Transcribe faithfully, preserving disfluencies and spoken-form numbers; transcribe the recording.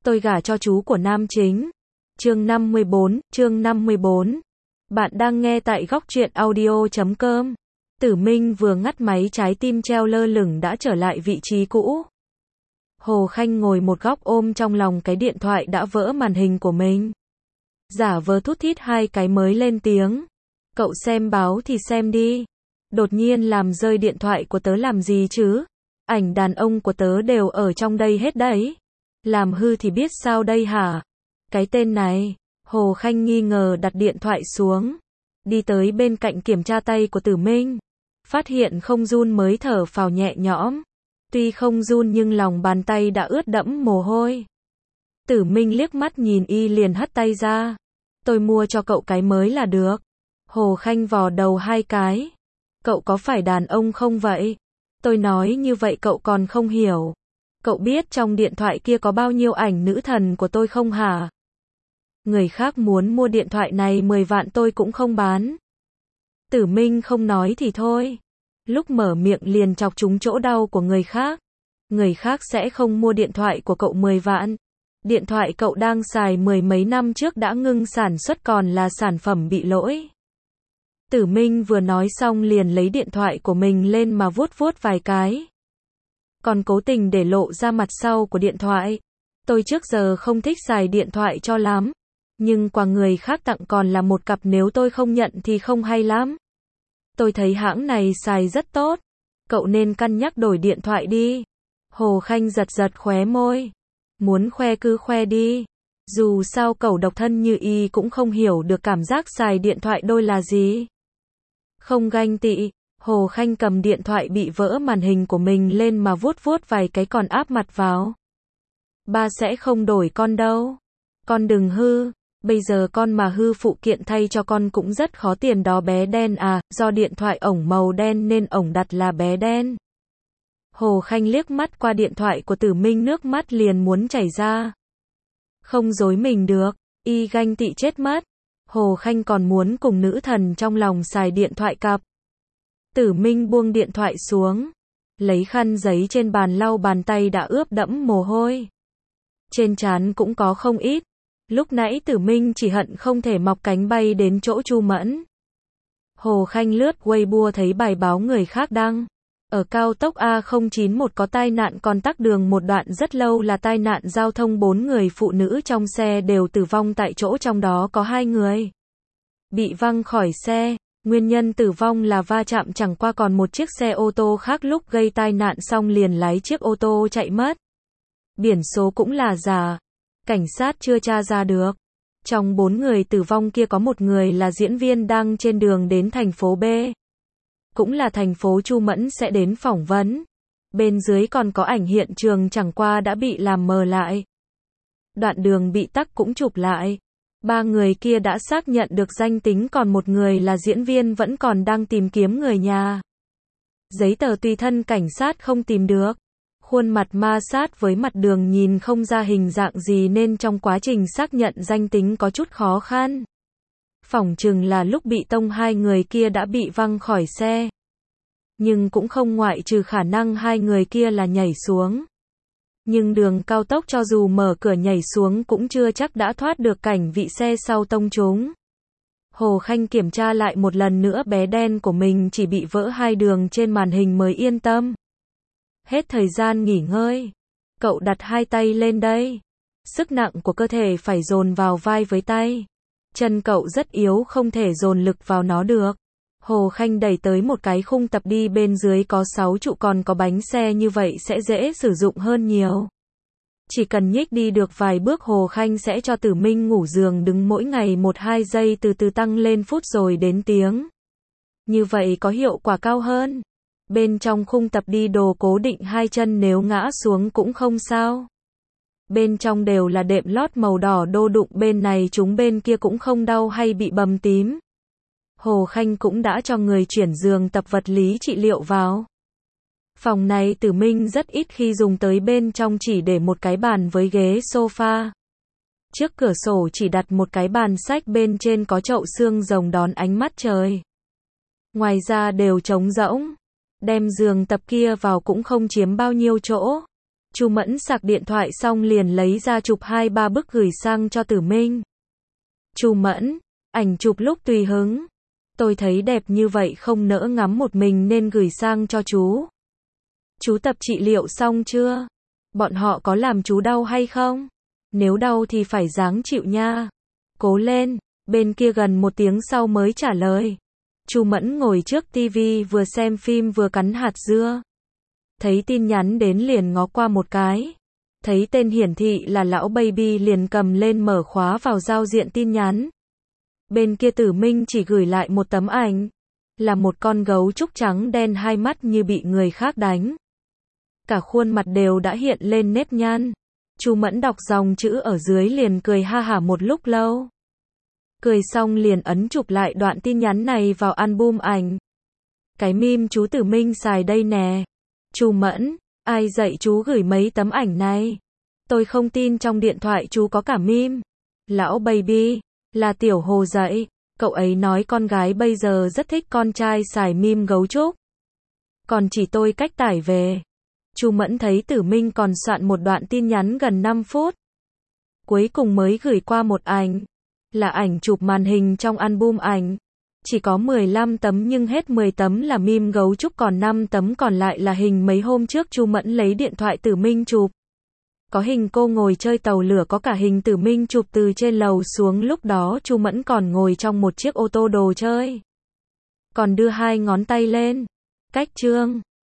Tôi gả cho chú của nam chính. Chương năm mươi bốn, chương năm mươi bốn. Bạn đang nghe tại góc truyện audio chấm com. Tử Minh vừa ngắt máy, trái tim treo lơ lửng đã trở lại vị trí cũ. Hồ Khanh ngồi một góc ôm trong lòng cái điện thoại đã vỡ màn hình của mình. Giả vờ thút thít hai cái mới lên tiếng. Cậu xem báo thì xem đi. Đột nhiên làm rơi điện thoại của tớ làm gì chứ? Ảnh đàn ông của tớ đều ở trong đây hết đấy. Làm hư thì biết sao đây hả? Cái tên này. Hồ Khanh nghi ngờ đặt điện thoại xuống. Đi tới bên cạnh kiểm tra tay của Tử Minh. Phát hiện không run mới thở phào nhẹ nhõm. Tuy không run nhưng lòng bàn tay đã ướt đẫm mồ hôi. Tử Minh liếc mắt nhìn y liền hất tay ra. Tôi mua cho cậu cái mới là được. Hồ Khanh vò đầu hai cái. Cậu có phải đàn ông không vậy? Tôi nói như vậy cậu còn không hiểu. Cậu biết trong điện thoại kia có bao nhiêu ảnh nữ thần của tôi không hả? Người khác muốn mua điện thoại này mười vạn tôi cũng không bán. Tử Minh không nói thì thôi. Lúc mở miệng liền chọc trúng chỗ đau của người khác. Người khác sẽ không mua điện thoại của cậu mười vạn. Điện thoại cậu đang xài mười mấy năm trước đã ngưng sản xuất còn là sản phẩm bị lỗi. Tử Minh vừa nói xong liền lấy điện thoại của mình lên mà vuốt vuốt vài cái. Còn cố tình để lộ ra mặt sau của điện thoại. Tôi trước giờ không thích xài điện thoại cho lắm. Nhưng quà người khác tặng còn là một cặp, nếu tôi không nhận thì không hay lắm. Tôi thấy hãng này xài rất tốt. Cậu nên cân nhắc đổi điện thoại đi. Hồ Khanh giật giật khóe môi. Muốn khoe cứ khoe đi. Dù sao cậu độc thân như y cũng không hiểu được cảm giác xài điện thoại đôi là gì. Không ganh tị. Hồ Khanh cầm điện thoại bị vỡ màn hình của mình lên mà vuốt vuốt vài cái còn áp mặt vào. Ba sẽ không đổi con đâu. Con đừng hư. Bây giờ con mà hư phụ kiện thay cho con cũng rất khó tiền đó bé đen à, do điện thoại ổng màu đen nên ổng đặt là bé đen. Hồ Khanh liếc mắt qua điện thoại của Tử Minh, nước mắt liền muốn chảy ra. Không dối mình được, y ganh tị chết mất. Hồ Khanh còn muốn cùng nữ thần trong lòng xài điện thoại cặp. Tử Minh buông điện thoại xuống. Lấy khăn giấy trên bàn lau bàn tay đã ướt đẫm mồ hôi. Trên trán cũng có không ít. Lúc nãy Tử Minh chỉ hận không thể mọc cánh bay đến chỗ Chu Mẫn. Hồ Khanh lướt Weibo thấy bài báo người khác đăng. Ở cao tốc A không chín một có tai nạn còn tắc đường một đoạn rất lâu là tai nạn giao thông, bốn người phụ nữ trong xe đều tử vong tại chỗ, trong đó có hai người bị văng khỏi xe. Nguyên nhân tử vong là va chạm, chẳng qua còn một chiếc xe ô tô khác lúc gây tai nạn xong liền lái chiếc ô tô chạy mất. Biển số cũng là giả. Cảnh sát chưa tra ra được. Trong bốn người tử vong kia có một người là diễn viên đang trên đường đến thành phố B. Cũng là thành phố Chu Mẫn sẽ đến phỏng vấn. Bên dưới còn có ảnh hiện trường, chẳng qua đã bị làm mờ lại. Đoạn đường bị tắc cũng chụp lại. Ba người kia đã xác nhận được danh tính, còn một người là diễn viên vẫn còn đang tìm kiếm người nhà. Giấy tờ tùy thân cảnh sát không tìm được. Khuôn mặt ma sát với mặt đường nhìn không ra hình dạng gì nên trong quá trình xác nhận danh tính có chút khó khăn. Phỏng chừng là lúc bị tông hai người kia đã bị văng khỏi xe. Nhưng cũng không ngoại trừ khả năng hai người kia là nhảy xuống. Nhưng đường cao tốc cho dù mở cửa nhảy xuống cũng chưa chắc đã thoát được cảnh vị xe sau tông chúng. Hồ Khanh kiểm tra lại một lần nữa bé đen của mình chỉ bị vỡ hai đường trên màn hình mới yên tâm. Hết thời gian nghỉ ngơi. Cậu đặt hai tay lên đây. Sức nặng của cơ thể phải dồn vào vai với tay. Chân cậu rất yếu, không thể dồn lực vào nó được. Hồ Khanh đẩy tới một cái khung tập đi, bên dưới có sáu trụ còn có bánh xe, như vậy sẽ dễ sử dụng hơn nhiều. Chỉ cần nhích đi được vài bước Hồ Khanh sẽ cho Tử Minh ngủ giường đứng mỗi ngày một hai giây, từ từ tăng lên phút rồi đến tiếng. Như vậy có hiệu quả cao hơn. Bên trong khung tập đi đồ cố định hai chân, nếu ngã xuống cũng không sao. Bên trong đều là đệm lót màu đỏ, đô đụng bên này chúng bên kia cũng không đau hay bị bầm tím. Hồ Khanh cũng đã cho người chuyển giường tập vật lý trị liệu vào. Phòng này Tử Minh rất ít khi dùng tới, bên trong chỉ để một cái bàn với ghế sofa. Trước cửa sổ chỉ đặt một cái bàn sách, bên trên có chậu xương rồng đón ánh mắt trời. Ngoài ra đều trống rỗng. Đem giường tập kia vào cũng không chiếm bao nhiêu chỗ. Chu Mẫn sạc điện thoại xong liền lấy ra chụp hai ba bức gửi sang cho Tử Minh. Chu Mẫn, ảnh chụp lúc tùy hứng. Tôi thấy đẹp như vậy không nỡ ngắm một mình nên gửi sang cho chú. Chú tập trị liệu xong chưa? Bọn họ có làm chú đau hay không? Nếu đau thì phải ráng chịu nha. Cố lên. Bên kia gần một tiếng sau mới trả lời. Chu Mẫn ngồi trước tivi vừa xem phim vừa cắn hạt dưa. Thấy tin nhắn đến liền ngó qua một cái. Thấy tên hiển thị là lão baby liền cầm lên mở khóa vào giao diện tin nhắn. Bên kia Tử Minh chỉ gửi lại một tấm ảnh. Là một con gấu trúc trắng đen hai mắt như bị người khác đánh. Cả khuôn mặt đều đã hiện lên nếp nhăn. Chu Mẫn đọc dòng chữ ở dưới liền cười ha hả một lúc lâu. Cười xong liền ấn chụp lại đoạn tin nhắn này vào album ảnh. Cái meme chú Tử Minh xài đây nè. Chu Mẫn, ai dạy chú gửi mấy tấm ảnh này? Tôi không tin trong điện thoại chú có cả meme. Lão baby, là Tiểu Hồ dạy. Cậu ấy nói con gái bây giờ rất thích con trai xài meme gấu trúc. Còn chỉ tôi cách tải về. Chu Mẫn thấy Tử Minh còn soạn một đoạn tin nhắn gần năm phút. Cuối cùng mới gửi qua một ảnh. Là ảnh chụp màn hình trong album ảnh. Chỉ có mười lăm tấm nhưng hết mười tấm là meme gấu trúc còn năm tấm còn lại là hình mấy hôm trước Chu Mẫn lấy điện thoại Tử Minh chụp. Có hình cô ngồi chơi tàu lửa, có cả hình Tử Minh chụp từ trên lầu xuống, lúc đó Chu Mẫn còn ngồi trong một chiếc ô tô đồ chơi. Còn đưa hai ngón tay lên. Cách trương.